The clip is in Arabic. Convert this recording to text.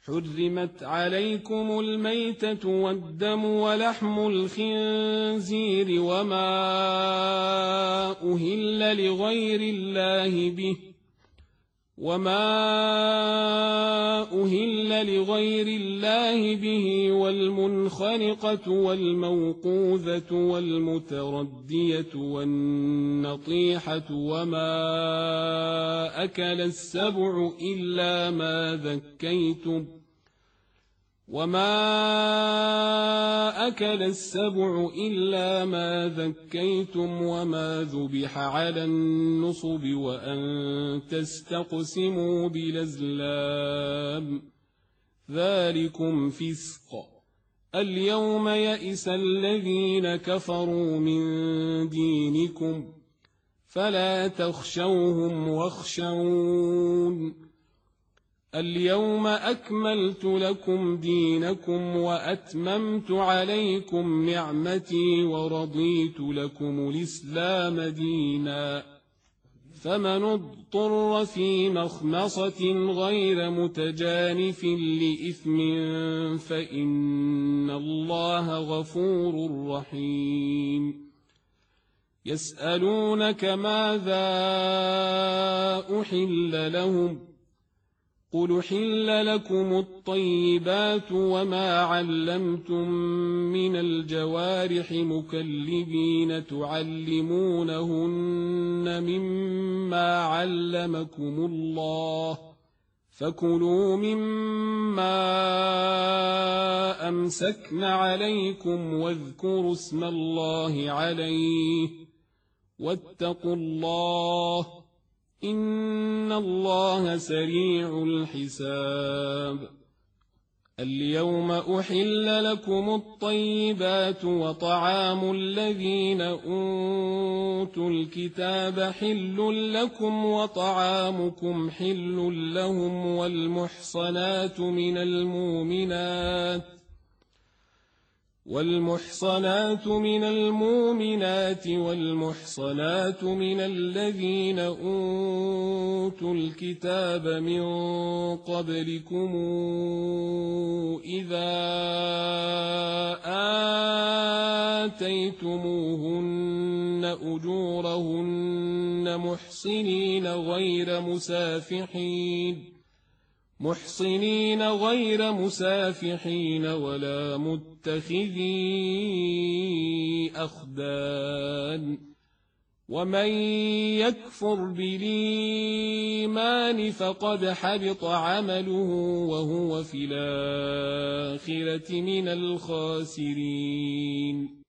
حرمت عليكم الميتة والدم ولحم الخنزير وما أهل لغير الله به والمنخنقة والموقوذة والمتردية والنطيحة وما أكل السبع إلا ما ذكيتم وما ذبح على النصب وأن تستقسموا بالأزلام ذلكم فسق. اليوم يئس الذين كفروا من دينكم فلا تخشوهم واخشون. اليوم أكملت لكم دينكم وأتممت عليكم نعمتي ورضيت لكم الإسلام دينا. فمن اضطر في مخمصة غير متجانف لإثم فإن الله غفور رحيم. يسألونك ماذا أحل لهم قل أحل لكم الطيبات وما علمتم من الجوارح مكلبين تعلمونهن مما علمكم الله فكلوا مما أمسكن عليكم واذكروا اسم الله عليه واتقوا الله إن الله سريع الحساب. اليوم أحل لكم الطيبات وطعام الذين أوتوا الكتاب حل لكم وطعامكم حل لهم والمحصنات من المؤمنات والمحصنات من الذين أوتوا الكتاب من قبلكم إذا آتيتموهن أجورهن محصنين غير مسافحين ولا متخذي أخدان. ومن يكفر بالإيمان فقد حبط عمله وهو في الآخرة من الخاسرين.